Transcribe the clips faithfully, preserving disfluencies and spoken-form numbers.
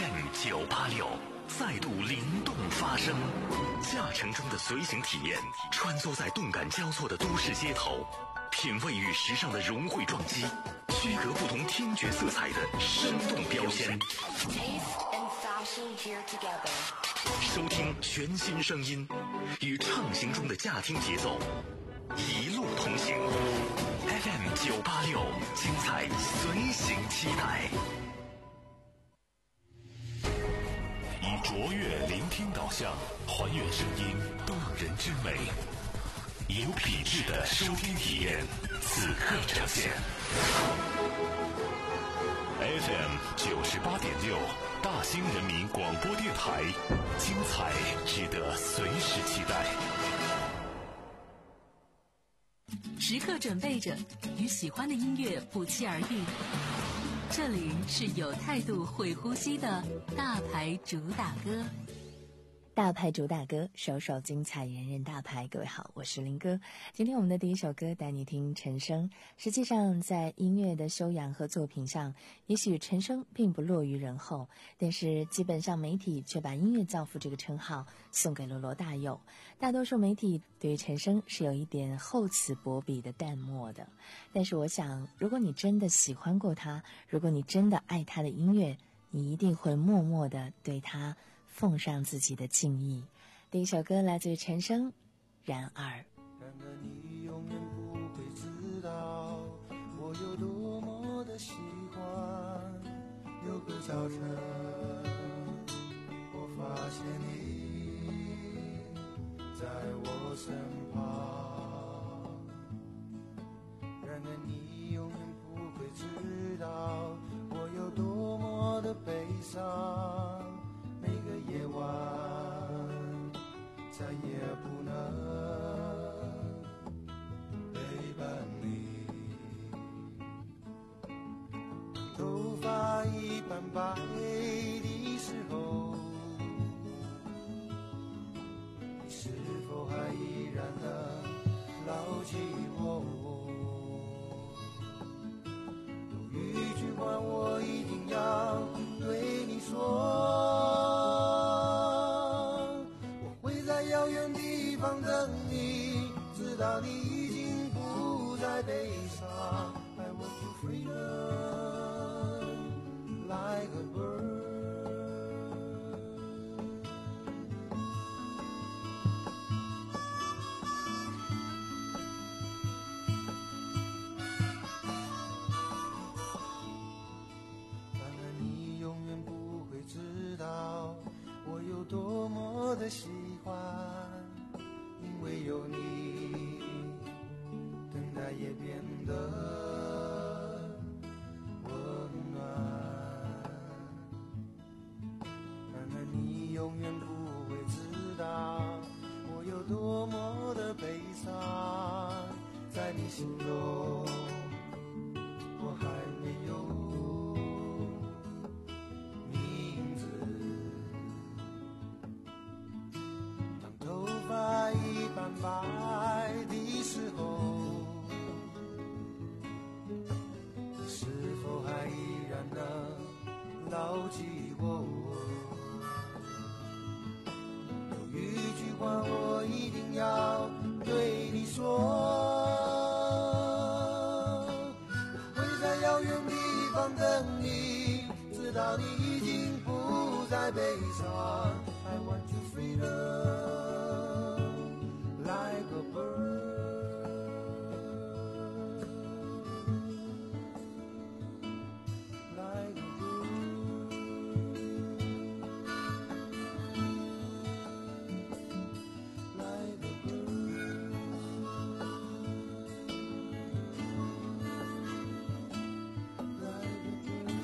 F M 九八六再度灵动发声，驾乘中的随行体验，穿梭在动感交错的都市街头，品味与时尚的融汇撞击，区隔不同听觉色彩的生动标签。收听全新声音，与畅行中的驾听节奏，一路同行。F M 九八六，精彩随行期待。以卓越聆听导向，还原声音动人之美，有品质的收听体验，此刻呈现。F M 九十八点六，大兴人民广播电台，精彩值得随时期待。 时刻准备着，与喜欢的音乐不期而遇。这里是有态度、会呼吸的大牌主打歌。 大牌主打歌，首首精彩，人人大牌。各位好，我是林哥。今天我们的第一首歌带你听陈升。实际上在音乐的修养和作品上，也许陈升并不落于人后，但是基本上媒体却把音乐教父这个称号送给了罗大佑。大多数媒体对于陈升是有一点厚此薄彼的淡漠的，但是我想，如果你真的喜欢过他，如果你真的爱他的音乐，你一定会默默地对他奉上自己的敬意。第一首歌来自于陈升，然而然而你永远不会知道我有多么的喜欢。有个早晨我发现你在我身旁，然而你永远不会知道我有多么的悲伤。每个夜晚再也不能陪伴你，头发一般白的时候，你是否还依然能牢记我？有一句话我一定要对你说，遥远地方等你，直到你已经不再悲伤。I want you freedom like a bird。 然而你永远不会知道我有多么的喜欢，因为有你，等待也变得温暖。然而你永远不会知道我有多么的悲伤，在你心中我还没有名字。头发一般白的时候，你是否还依然能牢记我？有一句话我一定要对你说，我会在遥远地方等你，直到你已经不再悲伤。I want you freedom like a bird, like a bird, like a bird, like a bird。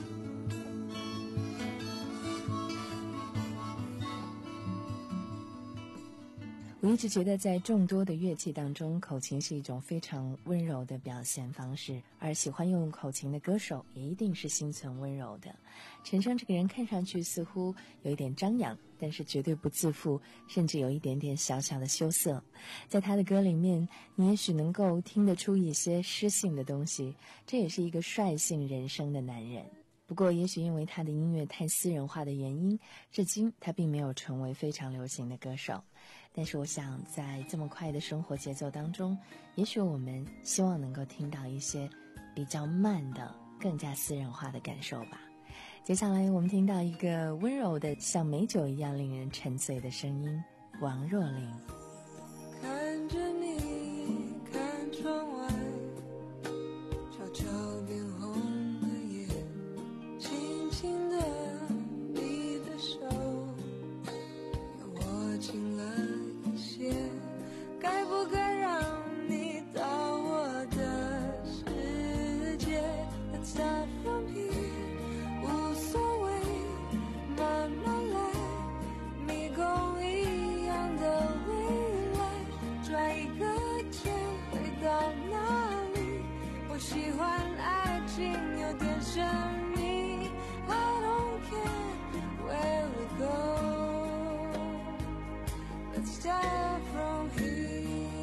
我一直觉得在众多的乐器当中，口琴是一种非常温柔的表现方式，而喜欢用口琴的歌手也一定是心存温柔的。陈升这个人看上去似乎有一点张扬，但是绝对不自负，甚至有一点点小小的羞涩。在他的歌里面，你也许能够听得出一些诗性的东西，这也是一个率性人生的男人。 不过也许因为他的音乐太私人化的原因，至今他并没有成为非常流行的歌手。但是我想在这么快的生活节奏当中，也许我们希望能够听到一些比较慢的更加私人化的感受吧。接下来我们听到一个温柔的像美酒一样令人沉醉的声音，王若琳。 看着你看窗外，悄悄变红了眼，轻轻地你的手让我近了一些，该不该让你到我的世界？ Let's start from here， 无所谓，慢慢来，迷宫一样的未来，转一个圈回到哪里？我喜欢爱情有点神秘， I don't care where we go， Let's start from here。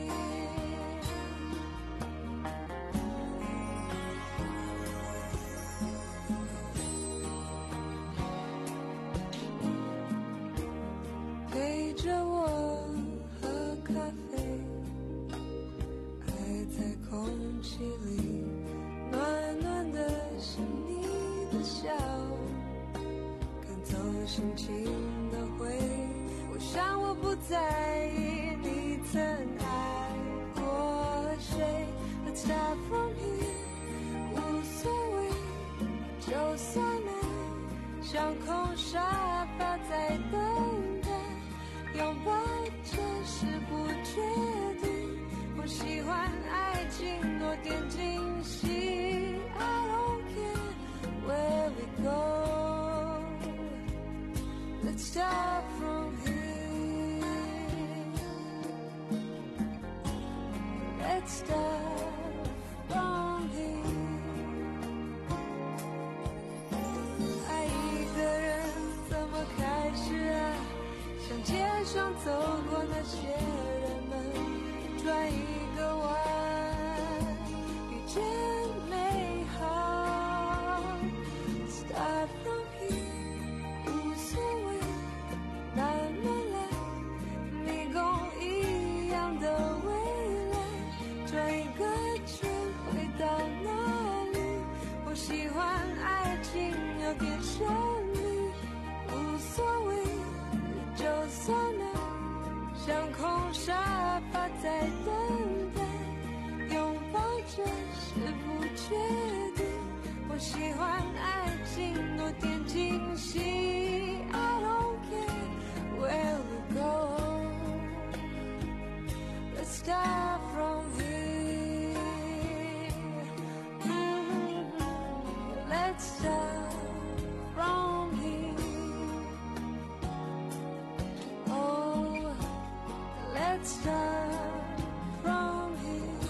陪着我喝咖啡，爱在空气里，暖暖的是你的笑，赶走心情的灰。我想我不在意你曾爱过谁。 Let's start from here， 无所谓，就算爱像空沙发在等待，拥抱这是不确定，我喜欢爱情多点惊喜， I don't care where we go， Let's start from here， Let's start from here。 爱一个人怎么开始啊？像街上走过那些人们，转一个弯，遇见美好。 Start from here， 无所谓，慢慢来，迷宫一样的未来，转一个圈回到哪里？我喜欢爱情有点神秘，无所谓，就算爱像空沙发在等待，拥抱这是不确定，我喜欢爱情多点惊喜， I don't care where we go， Let's start from here， mm-hmm. Let's start from here， oh Let's start from here，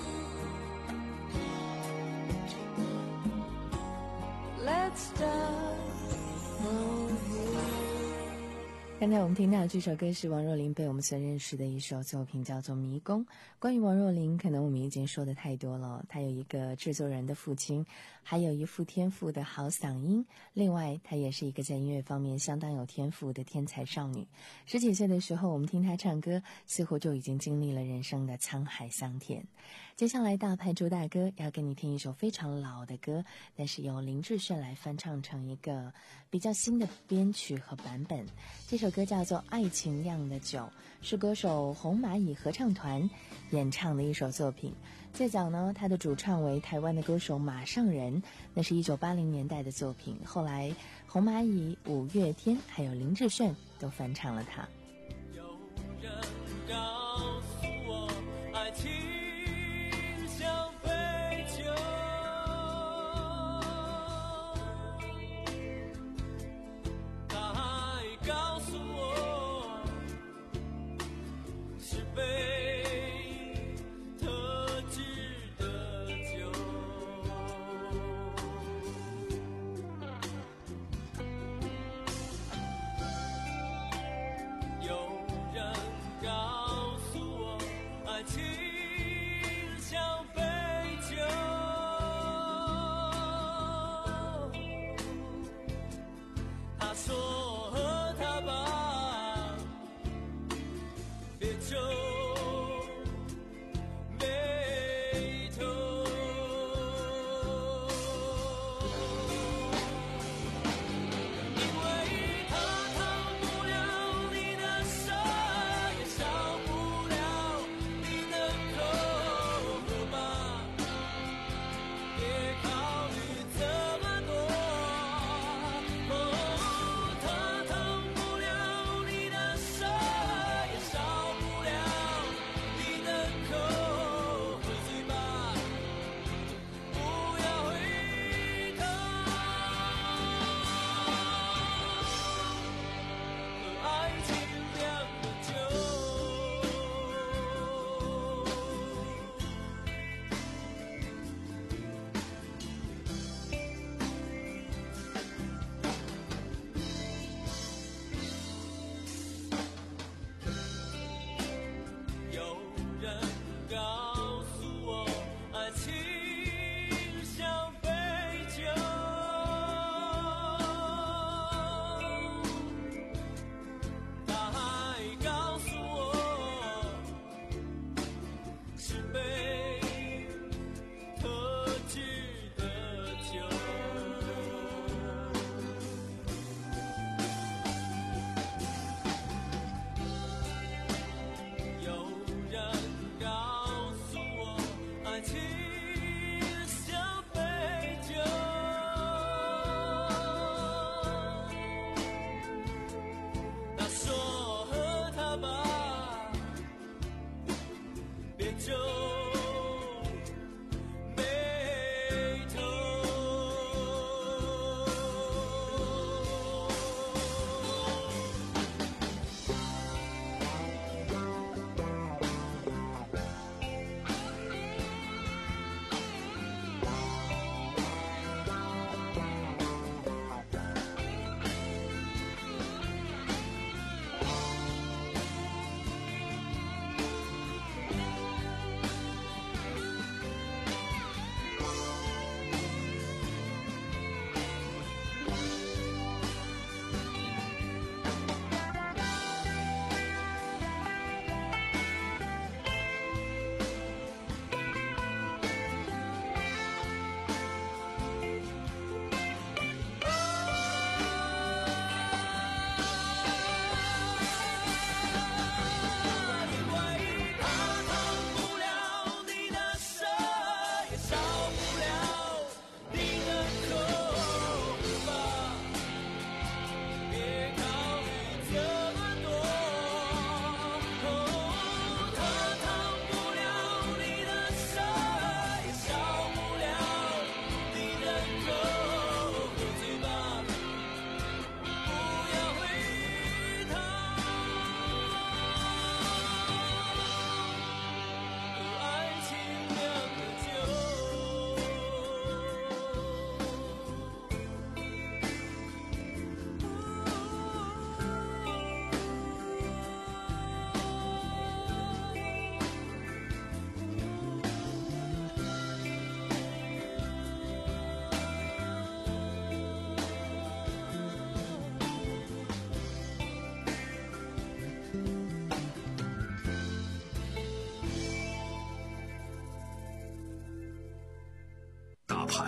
Let's start from here。 刚才我们听到这首歌是王若琳被我们所认识的一首作品，叫做《迷宫》。关于王若琳，可能我们已经说的太多了。她有一个制作人的父亲，还有一副天赋的好嗓音。另外，她也是一个在音乐方面相当有天赋的天才少女。十几岁的时候，我们听她唱歌，似乎就已经经历了人生的沧海桑田。接下来，大派朱大哥要跟你听一首非常老的歌，但是由林志炫来翻唱成一个比较新的编曲和版本。这首歌叫做《爱情酿的酒》，是歌手红蚂蚁合唱团演唱的一首作品。最早呢，他的主唱为台湾的歌手马上仁，那是一九八零年代的作品。后来红蚂蚁、五月天还有林志炫都翻唱了它。 有人告诉我，爱情像杯酒，他还告诉我是杯特制的酒。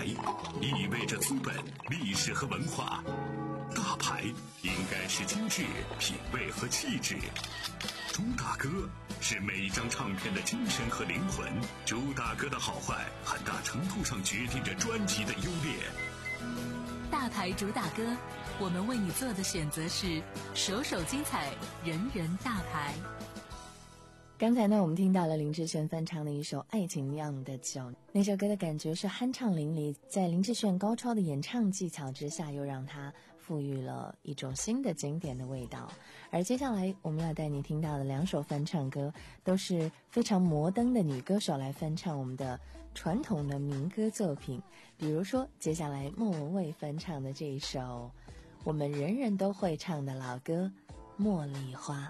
意味着资本、历史和文化。大牌应该是精致、品味和气质。朱大哥是每一张唱片的精神和灵魂。朱大哥的好坏，很大程度上决定着专辑的优劣。 大牌主打歌，我们为你做的选择是首首精彩，人人大牌。 刚才呢，我们听到了林志炫翻唱的一首《爱情酿的酒》，那首歌的感觉是酣畅淋漓，在林志炫高超的演唱技巧之下，又让他赋予了一种新的经典的味道。而接下来我们要带你听到的两首翻唱歌，都是非常摩登的女歌手来翻唱我们的传统的民歌作品。比如说，接下来莫文蔚翻唱的这一首我们人人都会唱的老歌《茉莉花》。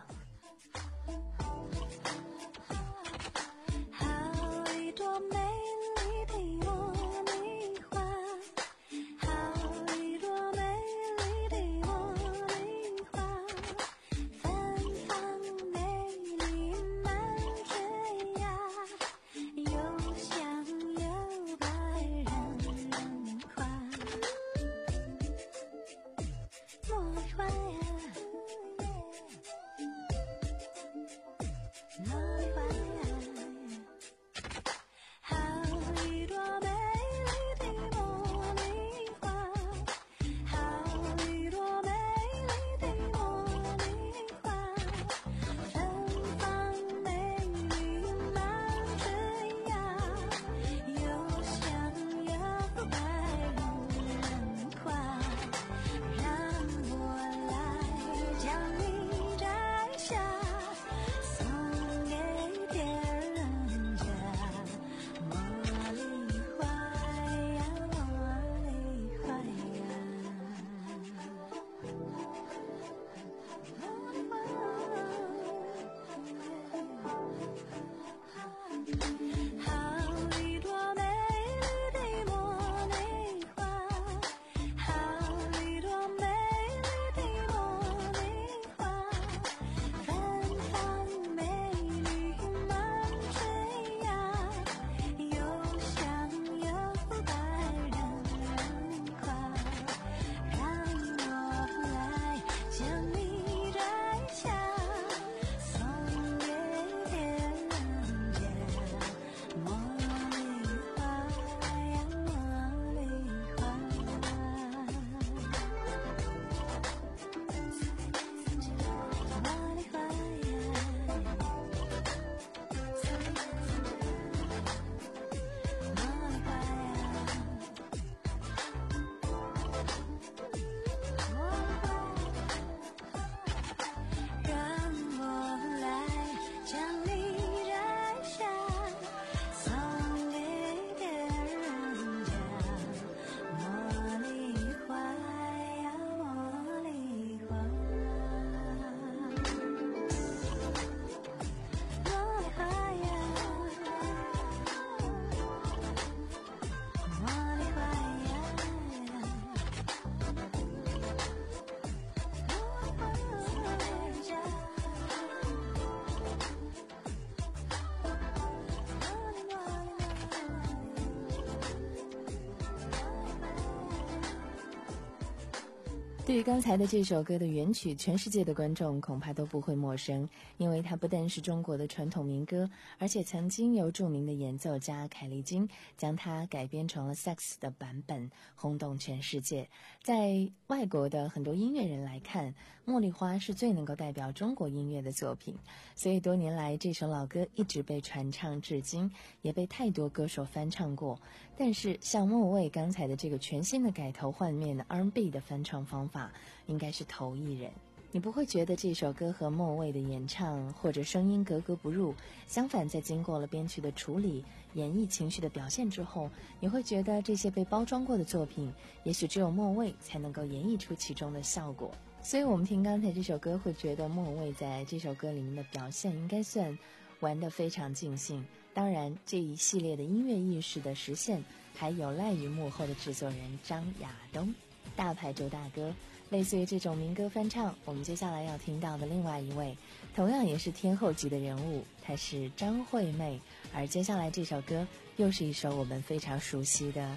对于刚才的这首歌的原曲，全世界的观众恐怕都不会陌生，因为它不但是中国的传统民歌，而且曾经由著名的演奏家凯利金将它改编成了萨克斯的版本，轰动全世界。在外国的很多音乐人来看，《茉莉花》是最能够代表中国音乐的作品，所以多年来这首老歌一直被传唱至今，也被太多歌手翻唱过。但是像莫文蔚刚才的这个全新的改头换面的 R and B 的翻唱方法，应该是头一人。你不会觉得这首歌和莫文蔚的演唱或者声音格格不入，相反，在经过了编曲的处理、演绎情绪的表现之后，你会觉得这些被包装过的作品，也许只有莫文蔚才能够演绎出其中的效果。所以我们听刚才这首歌，会觉得莫文蔚在这首歌里面的表现应该算玩得非常尽兴。当然，这一系列的音乐意识的实现，还有赖于幕后的制作人张亚东。大牌周大哥，类似于这种民歌翻唱，我们接下来要听到的另外一位，同样也是天后级的人物，她是张惠妹。而接下来这首歌，又是一首我们非常熟悉的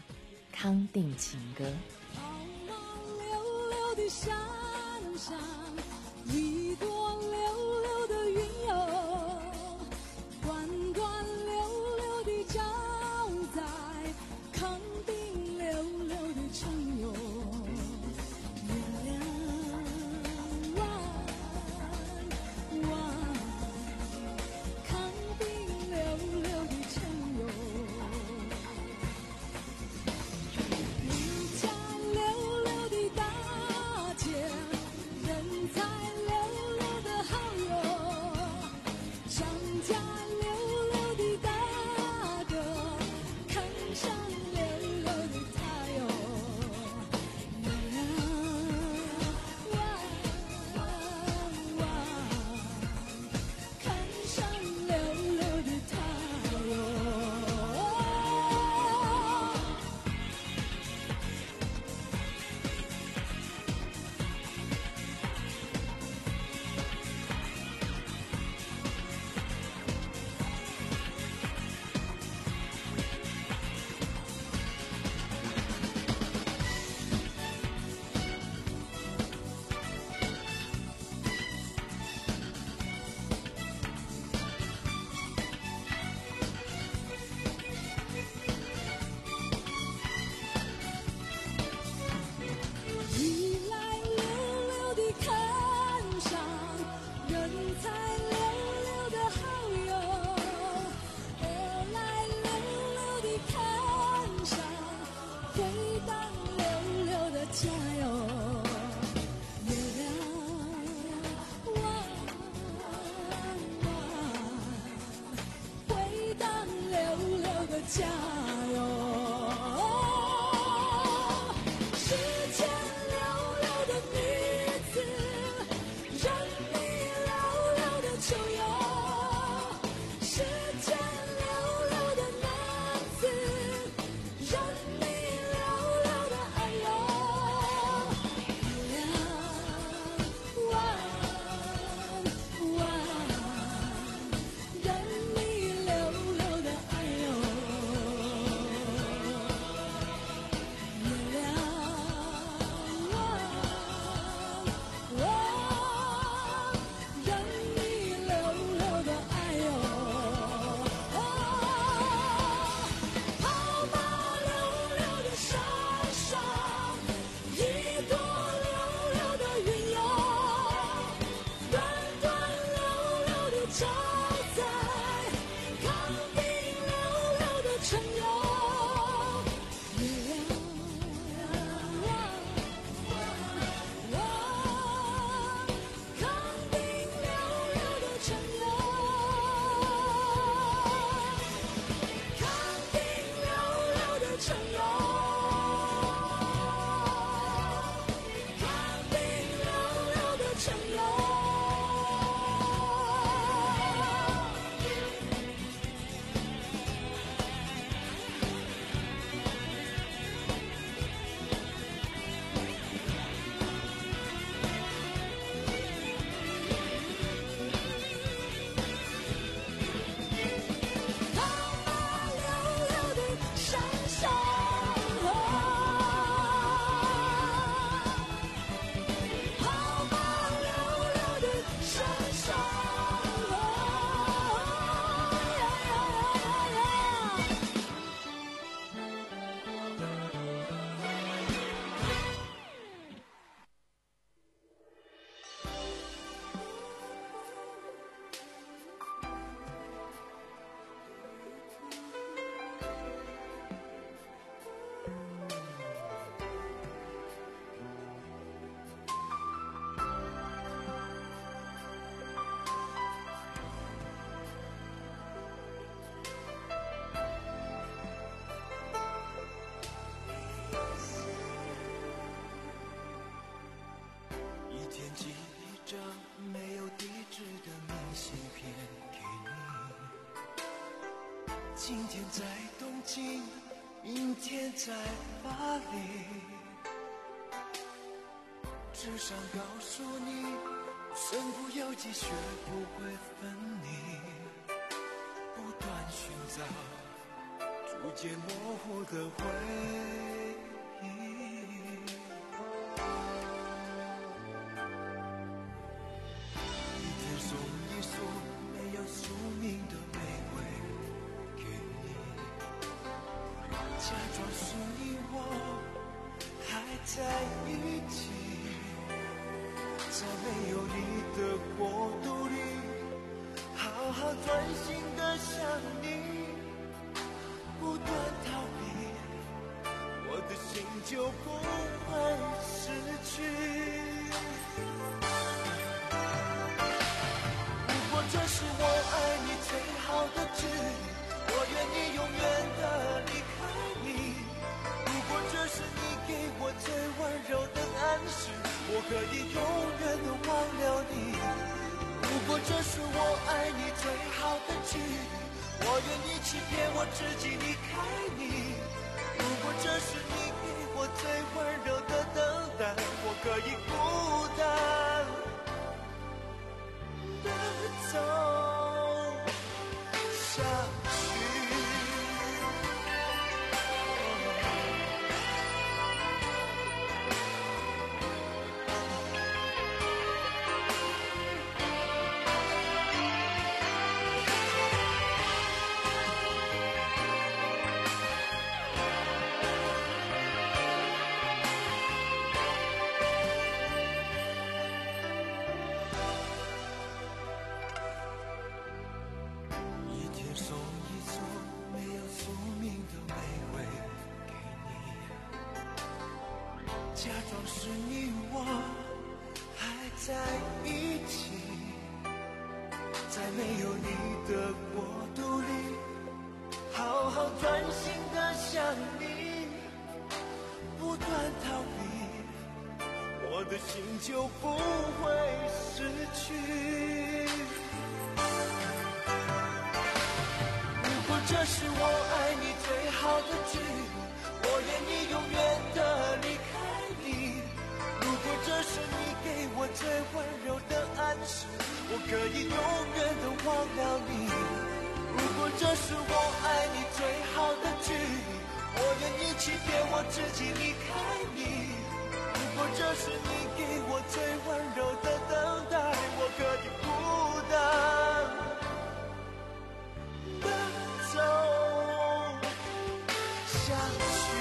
康定情歌。 跑马溜溜的山上，一朵溜溜的云哟，端端溜溜地照在康定溜溜的城哟。月亮弯弯，康定溜溜的城哟。人家溜溜的大街，人才溜溜的好友，商家溜溜的大哥，看上溜溜的他哟。月亮弯弯，看上溜溜的他哟。一来溜溜地看上，人才溜溜的好友；二来溜溜地看上，回荡溜溜的家哟。月亮弯弯，回荡溜溜的家哟。世间溜溜的女子，任你溜溜的秋游；世间溜溜的男子，任你溜溜的爱哟。月亮弯弯，任你溜溜的爱哟。月亮弯弯，任你溜溜的爱哟。跑马溜溜的山上，一朵溜溜的云哟，端端溜溜地照在康定溜溜的城哟。月亮弯弯，康定溜溜的城哟，康定溜溜的城哟，康定溜溜的城哟。跑马溜溜的山上，跑马溜溜的山上， 一天寄一张没有地址的明信片给你，今天在东京，明天在巴黎，纸上告诉你，身不由己，学不会分离，不断寻找，逐逐渐模糊的回忆。一天送一束没有宿命的玫瑰给你，假装是你我还在一起，在没有你的国度里，好好专心的想你，不断逃避，我的心就不会失去。如果这是我爱你最好的距离，我愿意永远的离开你。如果这是你给我最温柔的暗示，我可以永远的忘了你。如果这是我爱你最好的距离，我愿意欺骗我自己离开你。如果这是你给我最温柔的等待，我可以孤单的走下去。假装是你我还在一起，在没有你的国度里，好好专心的想你，不断逃避，我的心就不会失去。如果这是我爱你最好的距离，我愿意永远的离开你。如果这是你给我最温柔的暗示，我可以永远的忘了你。如果这是我爱你最好的距离，我愿意欺骗我自己离开你。如果这是你给我最温柔的等待，我可以孤单的走下去。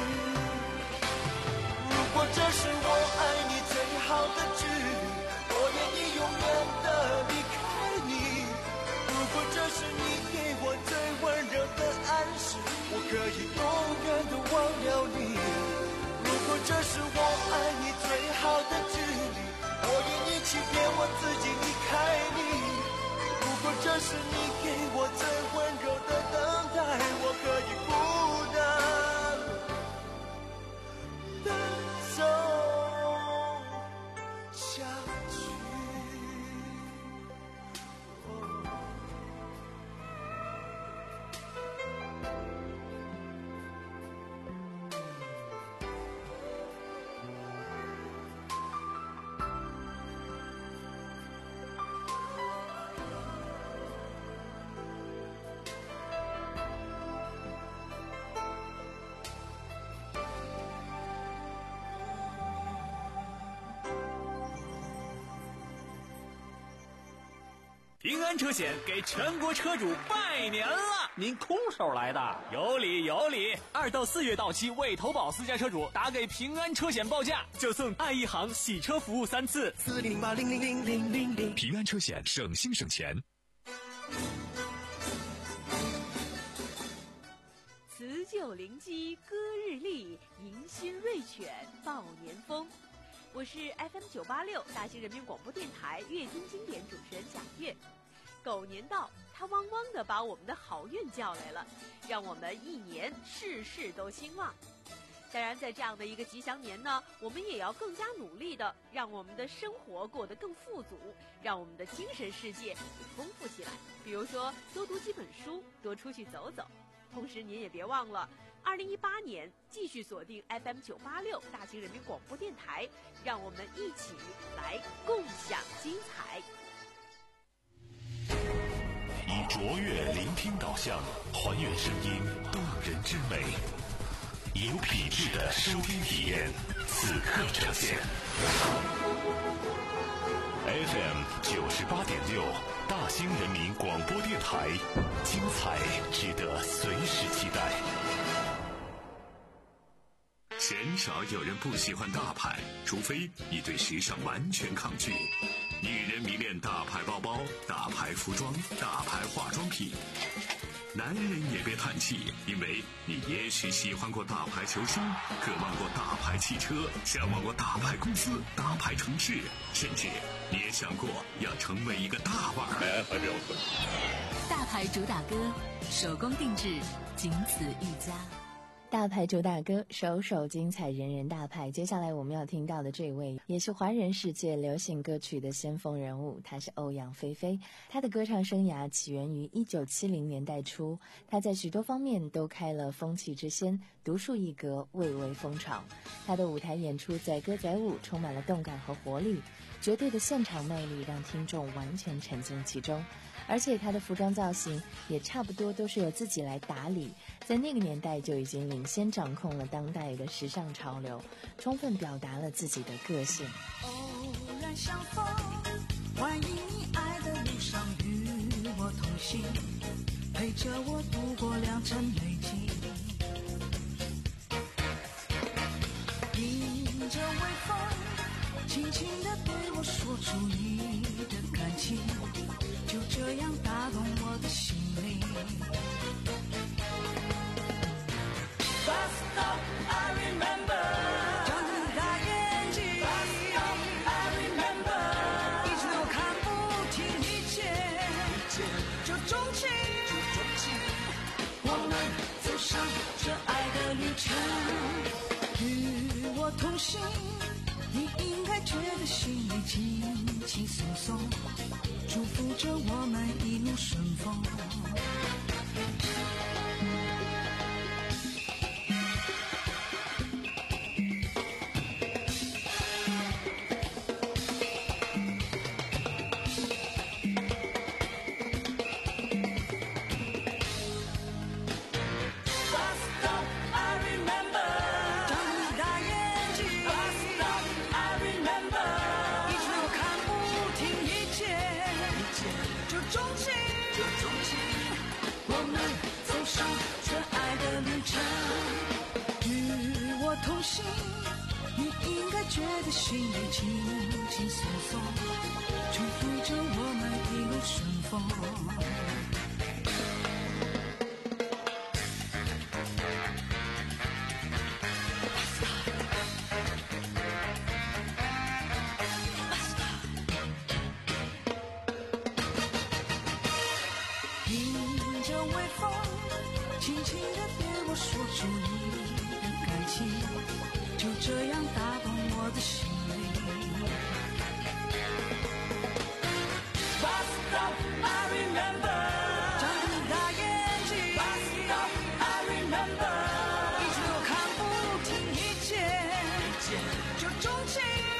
如果这是我爱你最好的距离，我愿意永远的离开你。如果这是你给我最温柔的暗示，我可以永远的忘了你。如果这是我爱你最好的距离，我愿意欺骗我自己离开你。如果这是你给我最温柔的等待，我可以孤单的走下去。 平安车险给全国车主拜年了！ 您空手来的？ 有理有理！二到四月到期未投保私家车主，打给平安车险报价，就送爱一行洗车服务三次。 四零零八零零零零零零。 平安车险，省心省钱。 辞旧临机歌日丽，迎新瑞犬报年风。我是 F M 九八六大兴人民广播电台乐听经典主持人贾月。狗年到，它汪汪地把我们的好运叫来了，让我们一年事事都兴旺。当然，在这样的一个吉祥年呢，我们也要更加努力的让我们的生活过得更富足，让我们的精神世界也丰富起来。比如说，多读几本书，多出去走走。同时，您也别忘了，二零一八年继续锁定 F M 九八六大兴人民广播电台，让我们一起来共享精彩。 以卓越聆听导导向，还原声音动人之美，有品质的收听体验，此刻呈现。F M 九十八点六，大兴人民广播电台，精彩值得随时期待。鲜少有人不喜欢大牌，除非你对时尚完全抗拒。女人迷恋大牌包包、大牌服装、大牌化妆品。男人也别叹气，因为你也许喜欢过大牌球星，渴望过大牌汽车，向往过大牌公司、大牌城市，甚至你也想过要成为一个大腕儿。 大牌主打歌，手工定制，仅此一家。 大牌主打歌，首首精彩，人人大牌。接下来我们要听到的这位也是华人世界流行歌曲的先锋人物，她是欧阳菲菲。她的歌唱生涯起源于一九七零年代初，她在许多方面都开了风气之先，独树一格，蔚为风潮。她的舞台演出在歌仔舞充满了动感和活力，绝对的现场魅力让听众完全沉浸其中。而且她的服装造型也差不多都是由自己来打理，在那个年代就已经领先掌控了当代的时尚潮流，充分表达了自己的个性。 偶然相逢，欢迎你爱的路上与我同行，陪着我度过良辰美景，迎着微风，轻轻地对我说出你的感情，就这样打动我的心灵。Bus stop, I remember. 张你大眼睛 Bus stop, I remember. 一直都看不听一见，就钟情。我们走上这爱的旅程，与我同行，你应该觉得心里轻轻松松，祝福着我们一路顺风。同行，你应该觉得心里轻轻松松，祝福着我们一路顺风。迎着微风，轻轻地对我说出你的感情，就这样打动我的心灵。Bus stop, I remember. 张你大眼睛 Bus stop, I remember. 一直都看不听一见，就钟情。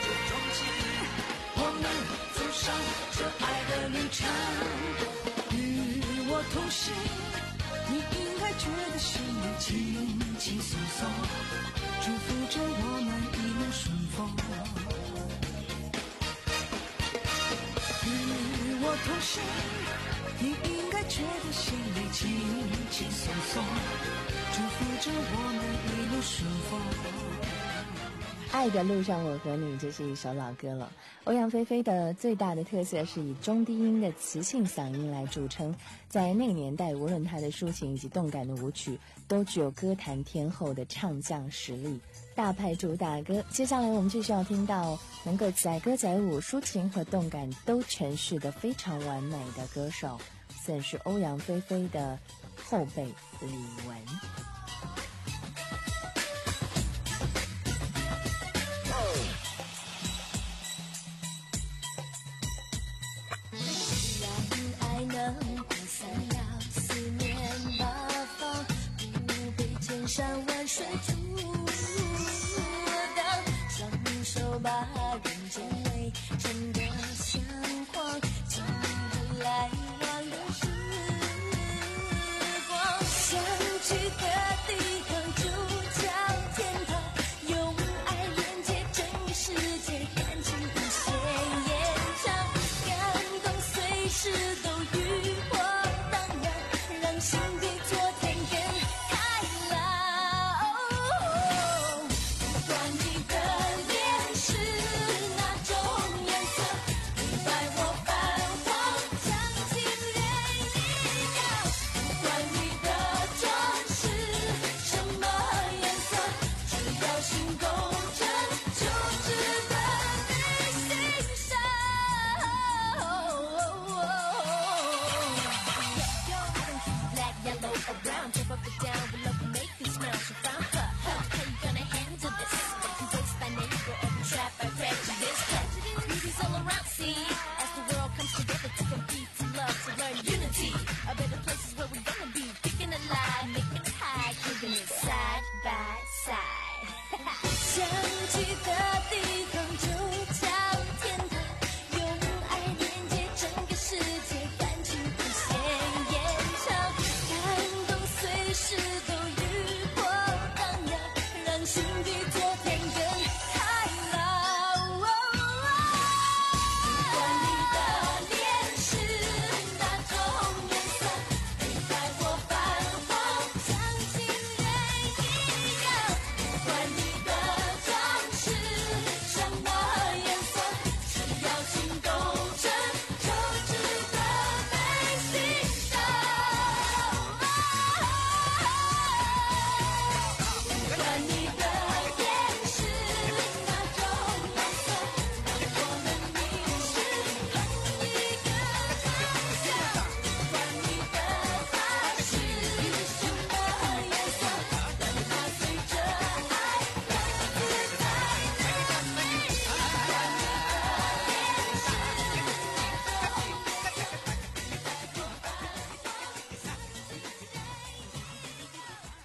我们走上这爱的旅程，与我同行，你应该觉得心里轻轻松松，祝福着我们一路顺风。与我同行，你应该觉得心里轻轻松松，祝福着我们一路顺风。 爱的路上我和你，这是一首老歌了。欧阳菲菲的最大的特色是以中低音的磁性嗓音来著称，在那个年代，无论她的抒情以及动感的舞曲，都具有歌坛天后的唱将实力。大牌主打歌，接下来我们就需要听到能够在歌仔舞、抒情和动感都诠释得非常完美的歌手，算是欧阳菲菲的后辈李玟。 能扩散到四面八方，不被千山万水阻挡，双手把人间围成个相框，记录来往的时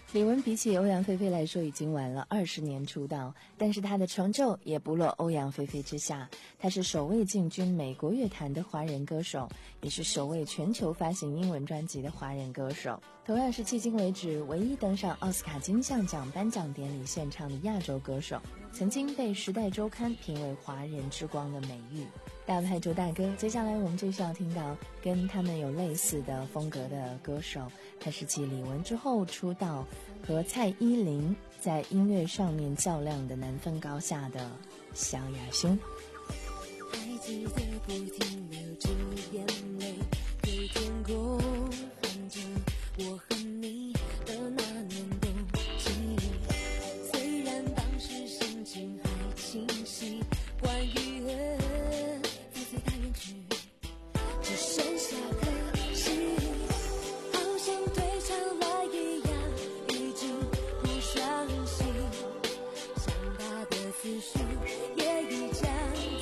李玟比起欧阳菲菲来说已经晚了二十年出道，但是她的成就也不落欧阳菲菲之下。她是首位进军美国乐坛的华人歌手，也是首位全球发行英文专辑的华人歌手，同样是迄今为止唯一登上奥斯卡金像奖颁奖典礼现场的亚洲歌手，曾经被《时代周刊》评为华人之光的美誉。大派周大哥，接下来我们就是要听到跟他们有类似的风格的歌手，他是继李玟之后出道，和蔡依林在音乐上面较量的难分高下的萧亚轩。 还记得不停流着眼泪对天空喊着我和你的那年冬季，虽然当时心情还清晰，关于自随他远去只剩下可惜，好像对常来一样一直不相信，想他的思绪也已将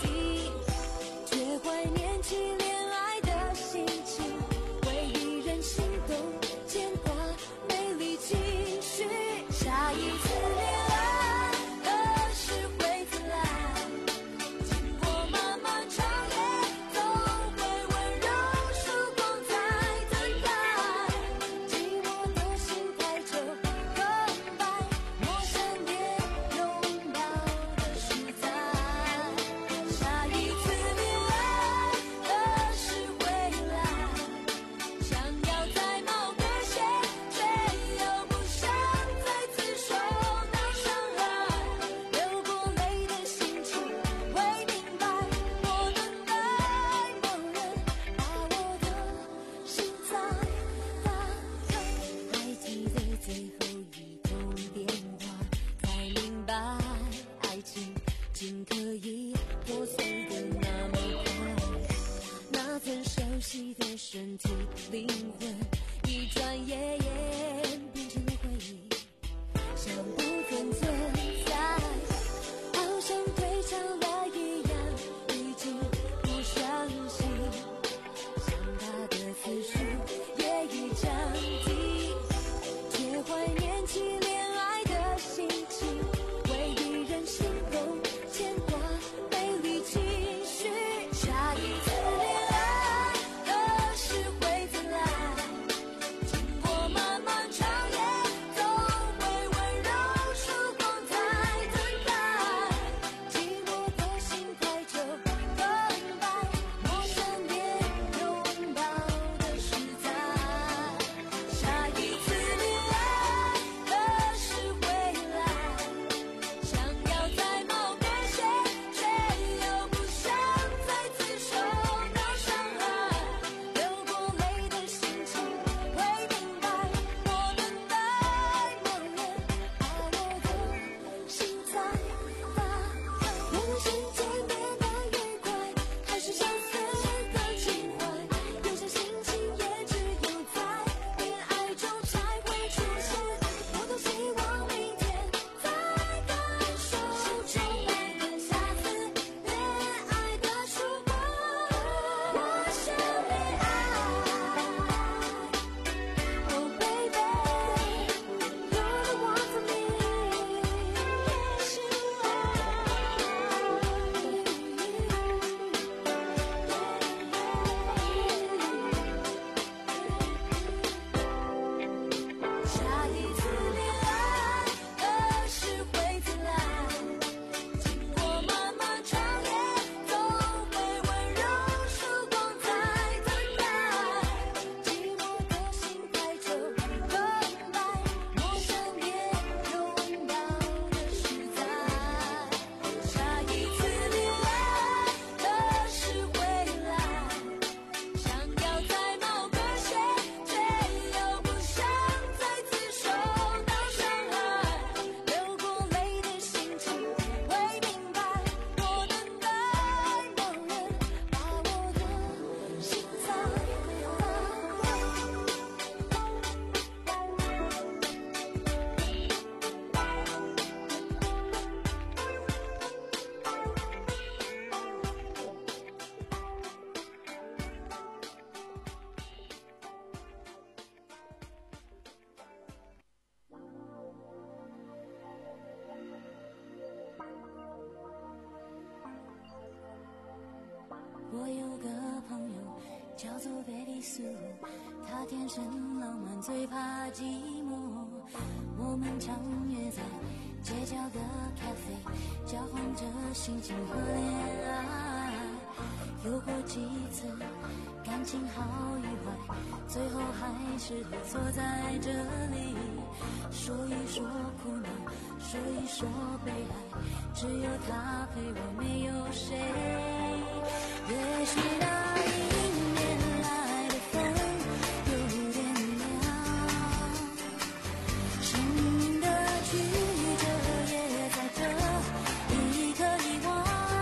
我有个朋友叫做贝利苏，他天生浪漫，最怕寂寞。我们常约在街角的咖啡，交换着心情和恋爱。有过几次感情好与坏，最后还是会坐在这里，说一说苦恼，说一说悲哀，只有他陪我，没有谁。也许那迎面来的风有点凉，生命的曲折也在这一刻遗忘。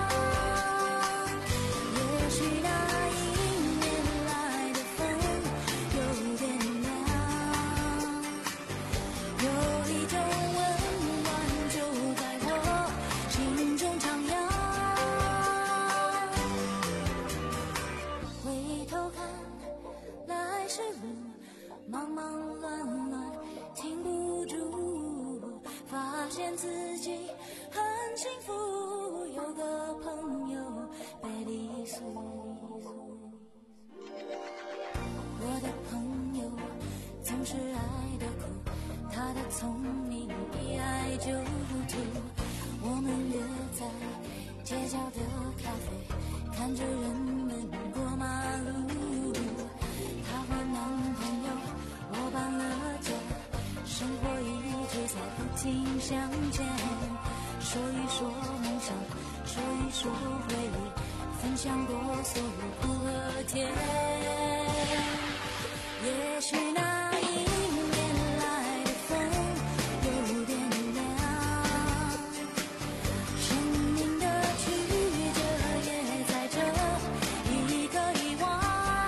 也许那迎面来的风有点凉，有一种温暖就在我心中徜徉。回头看来时路，忙忙乱乱停不住，发现自己很幸福，有个朋友贝利苏。我的朋友总是爱的苦，他的聪明一爱就吐。我们约在街角的咖啡，看着人们过马路。她和男朋友我搬了家，生活一直在不停向前。说一说梦想，说一说回忆，分享过所有苦和甜。也许那迎面来的风有点凉，生命的曲折也在这一刻遗忘。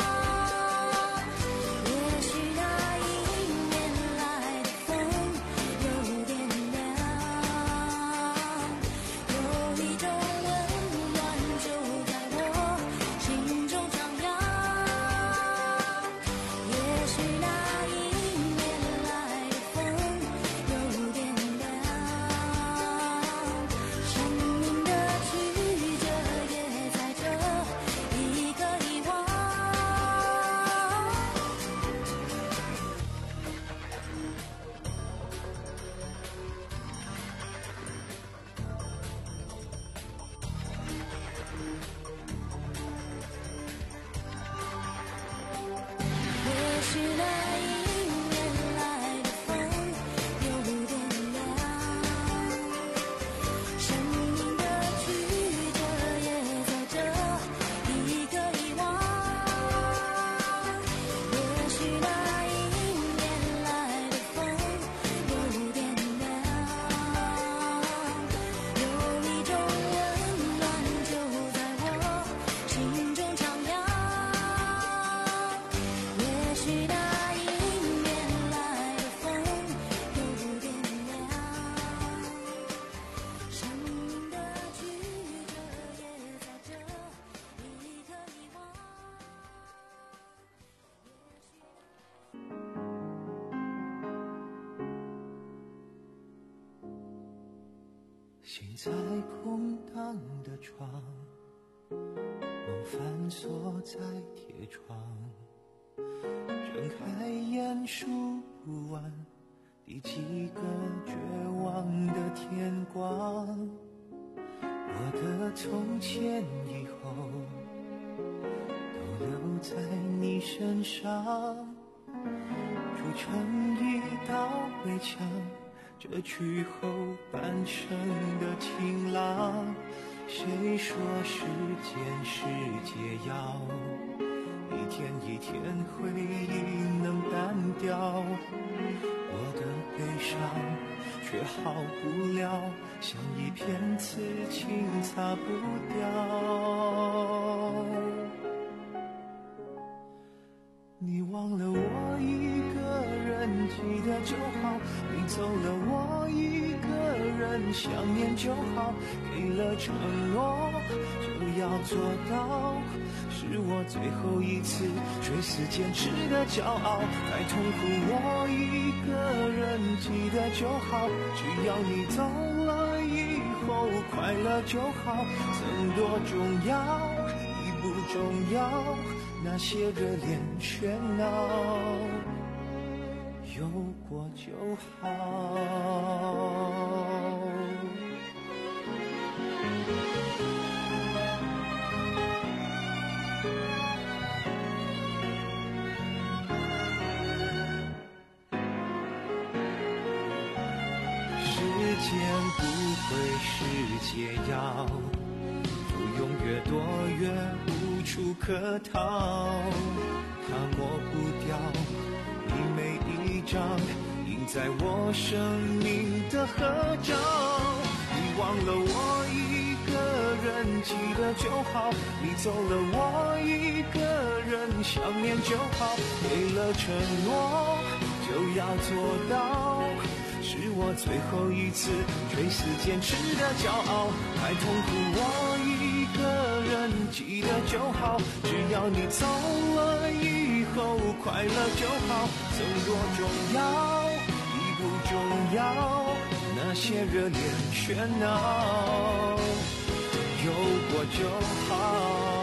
也许那迎面来的风有点凉，有一种温暖就在我心中徜徉。也许那迎面来的风有点凉，生命的曲折也在这一刻遗忘。也许那迎面来的风有点凉，生命的曲折也在这一刻遗忘。也许那迎面来的风有点凉，有一种温暖就在我心中徜徉。也许那迎面来的风有点凉，生命的曲折也在这一刻遗忘。 心在空荡的床，梦反锁在铁窗，睁开眼数不完第几个绝望的天光。我的从前以后都留在你身上，筑成一道围墙，遮去后半生的晴朗。谁说时间是解药，一天一天回忆能淡掉，我的悲伤却好不了，像一片刺青擦不掉。你忘了我一个人记得就好，你走了我一个人想念就好，给了承诺就要做到，是我最后一次垂死坚持的骄傲。再痛苦我一个人记得就好，只要你走了以后快乐就好，曾多重要已不重要，那些热恋喧闹，有过就好。时间不会是解药，不用越多越无处可逃，它抹不掉你每一张印在我生命的合照。你忘了我一个人，记得就好，你走了我一个人，想念就好，给了承诺就要做到，是我最后一次垂死坚持的骄傲。太痛苦我一个人，记得就好，只要你走了以后快乐就好。曾多重要已不重要，那些热恋喧闹有过就好。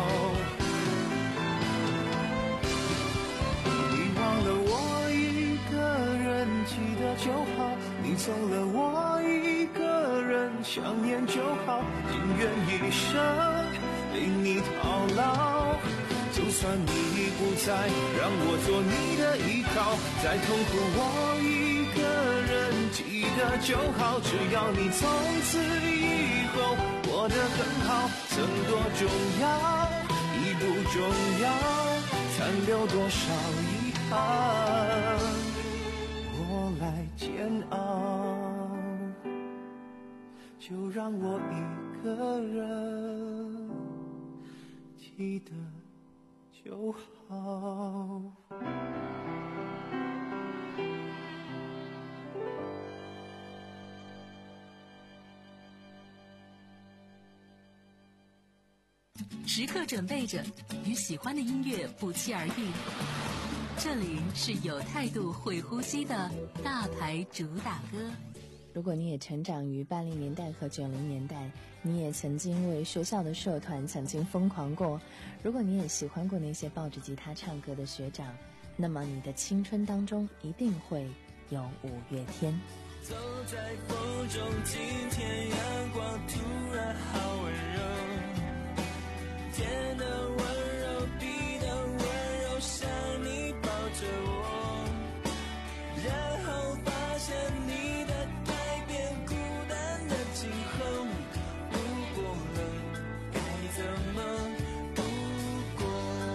记得就好，你走了我一个人，想念就好，情愿一生为你套牢。就算你已不在，让我做你的依靠，再痛苦我一个人，记得就好，只要你从此以后过得很好。曾多重要已不重要，残留多少遗憾来煎熬，就让我一个人记得就好。 时刻准备着，与喜欢的音乐不期而遇。这里是有态度会呼吸的大牌主打歌。 如果你也成长于八零年代和九零年代，你也曾经为学校的社团曾经疯狂过，如果你也喜欢过那些抱着吉他唱歌的学长，那么你的青春当中一定会有五月天。 走在风中，今天阳光突然好温柔，天的温柔，地的温柔，像你抱着我，然后发现你的改变，孤单的今后，路过了该怎么度过？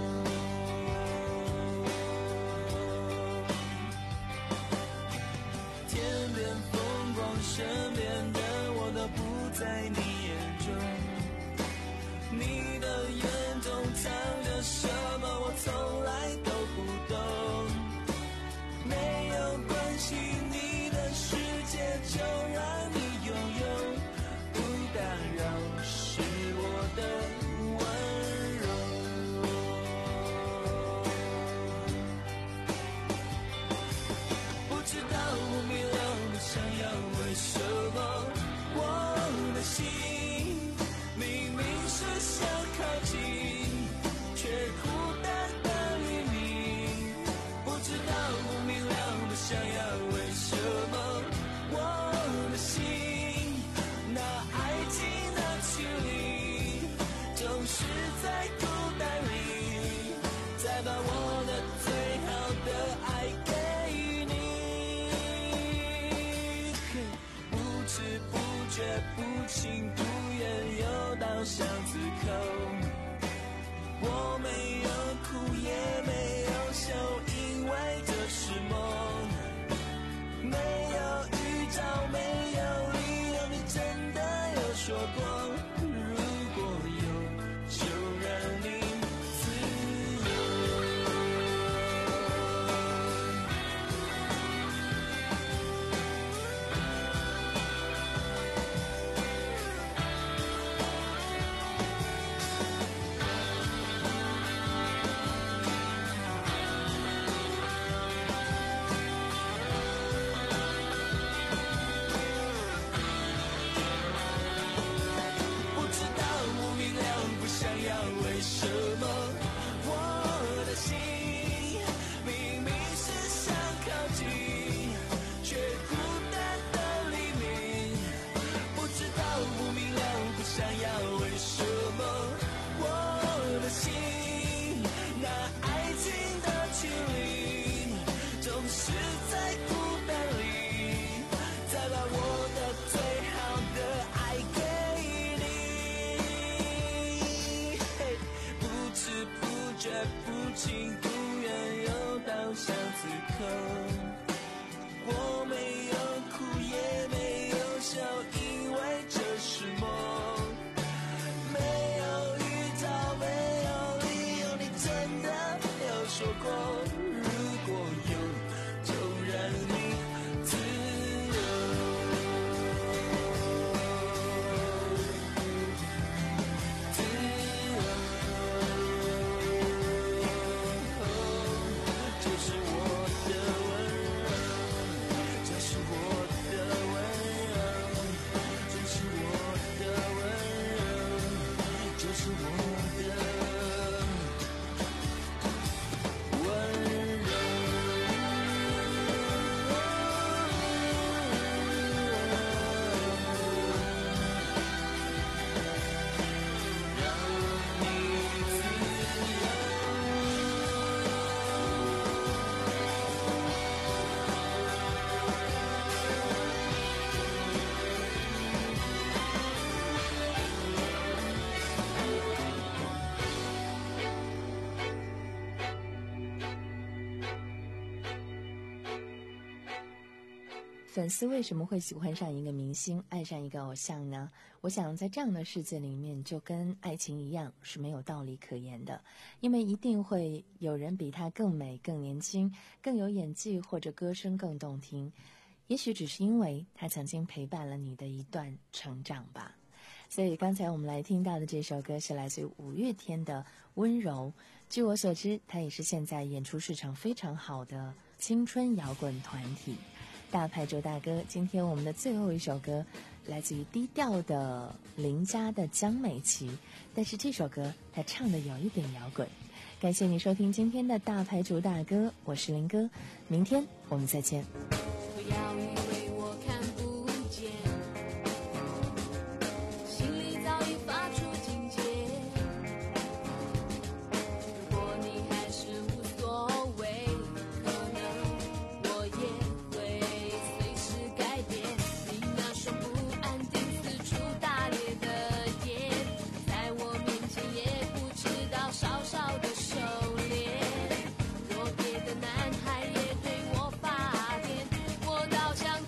天边风光，身边的我都不在你眼中，你的眼中藏着什么，我从来都不懂。没有关系，你的世界就让你拥有，不打扰是我的温柔。不知道不明了，不想要，为什么我的心明明是想靠近，却孤单的黎明。不知道不明了，不想要，为什么我的心那爱情的距离，总是在孤单里，再把我的最好的爱给你。不知不觉，不情不愿，又到巷子口，我没有哭也没有笑，因为这是梦。没有预兆，没有理由，你真的有说过，如果有就让你自由。不知道不明了，不想要，为什么的心，那爱情的距离总是在孤单里，再把我的最好的爱给你。不知不觉，不情不愿，又到下此刻，我没有哭也没有笑，因为这是梦。没有预兆，没有理由，你真的有说过，如果有，就让你自由。自由，这是我的温柔，这是我的温柔，这是我的温柔，这是我的温柔。让你自粉丝为什么会喜欢上一个明星，爱上一个偶像呢？我想在这样的世界里面，就跟爱情一样，是没有道理可言的，因为一定会有人比他更美、更年轻、更有演技，或者歌声更动听。也许只是因为他曾经陪伴了你的一段成长吧。所以刚才我们来听到的这首歌是来自于五月天的《温柔》。据我所知，它也是现在演出市场非常好的青春摇滚团体。大牌周大哥，今天我们的最后一首歌来自于低调的邻家的江美琪，但是这首歌他唱的有一点摇滚。感谢你收听今天的大牌主打歌，我是林哥，明天我们再见。 不要以为我看不见，心里早已发出警戒。如果你还是无所谓，可能我也会随时改变。你那双不安定四处打猎的眼，在我面前也不知道稍稍的收敛。若别的男孩也对我发癫，我倒想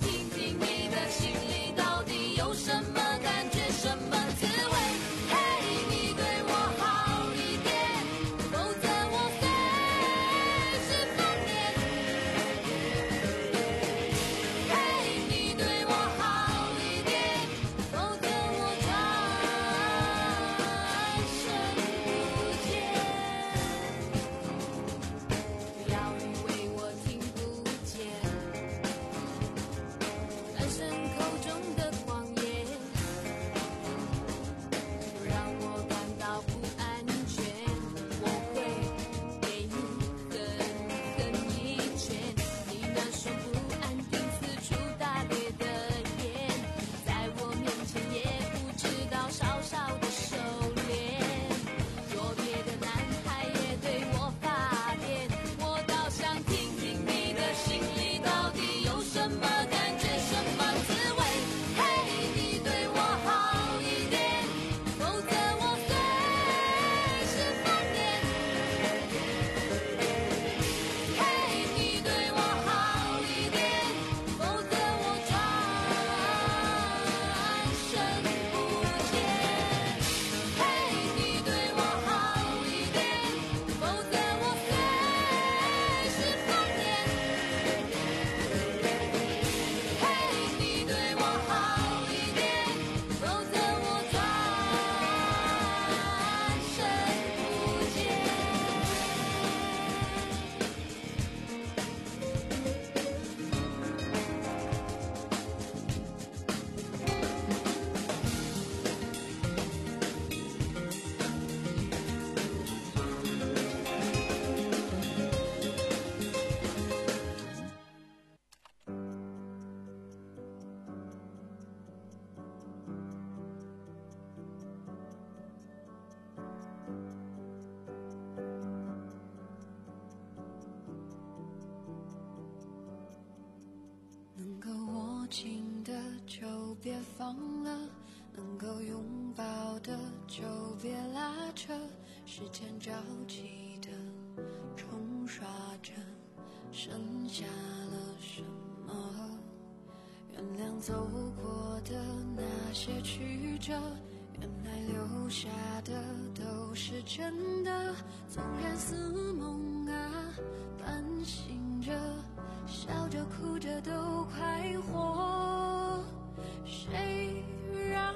别放了，能够拥抱的就别拉扯，时间着急的冲刷着，剩下了什么？原谅走过的那些曲折，原来留下的都是真的，纵然似梦啊，半醒着，笑着哭着都快活。谁让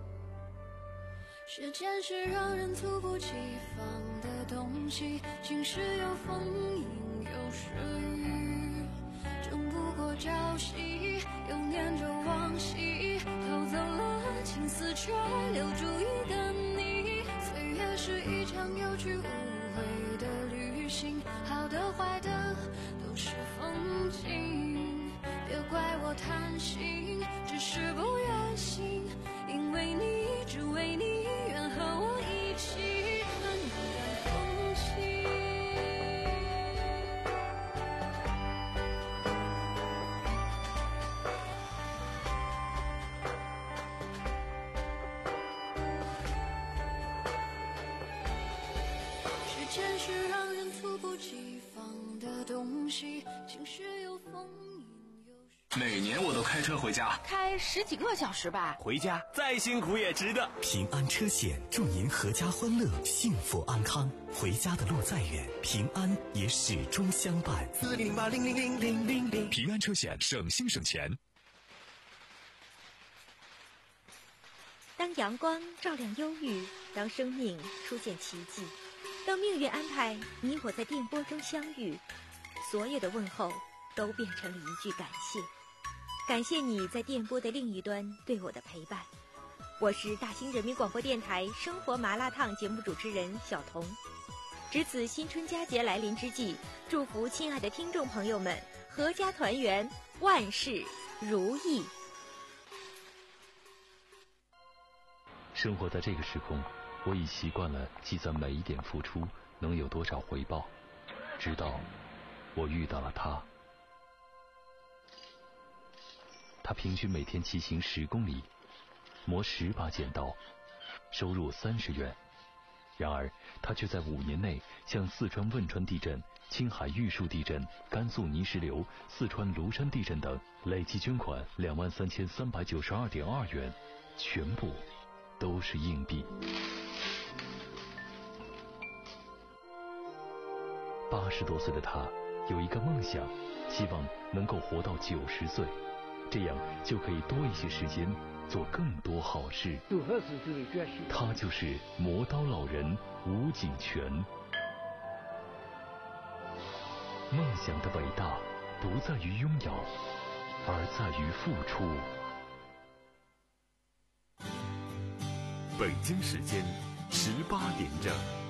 时间是让人猝不及防的东西，晴时有风阴有时雨，争不过朝夕，又念着往昔，偷走了青丝却留住一个你。岁月是一场有去无回的旅行，好的坏的都是风景，别怪我贪心，只是不愿醒，因为你只为你愿和我一起看那段风景。时间是让人猝不及防的东西，晴时有风阴有时。 每年我都开车回家， 开十几个小时吧， 回家再辛苦也值得。 平安车险祝您阖家欢乐，幸福安康。回家的路再远，平安也始终相伴。 四零八零零零零零零，平安车险，省心省钱。 当阳光照亮忧郁，当生命出现奇迹，当命运安排你我在电波中相遇，所有的问候都变成了一句感谢。感谢你在电波的另一端对我的陪伴。我是大兴人民广播电台生活麻辣烫节目主持人小彤。值此新春佳节来临之际，祝福亲爱的听众朋友们阖家团圆，万事如意。 生活在这个时空，我已习惯了计算每一点付出能有多少回报，直到我遇到了他。他平均每天骑行十公里，磨十把剪刀，收入三十元。然而他却在五年内向四川汶川地震、青海玉树地震、甘肃泥石流、四川庐山地震等累计捐款两万三千三百九十二点二元，全部都是硬币。八十多岁的他有一个梦想，希望能够活到九十岁，这样就可以多一些时间做更多好事。他就是磨刀老人吴景全。梦想的伟大不在于拥有，而在于付出。 北京时间十八点整。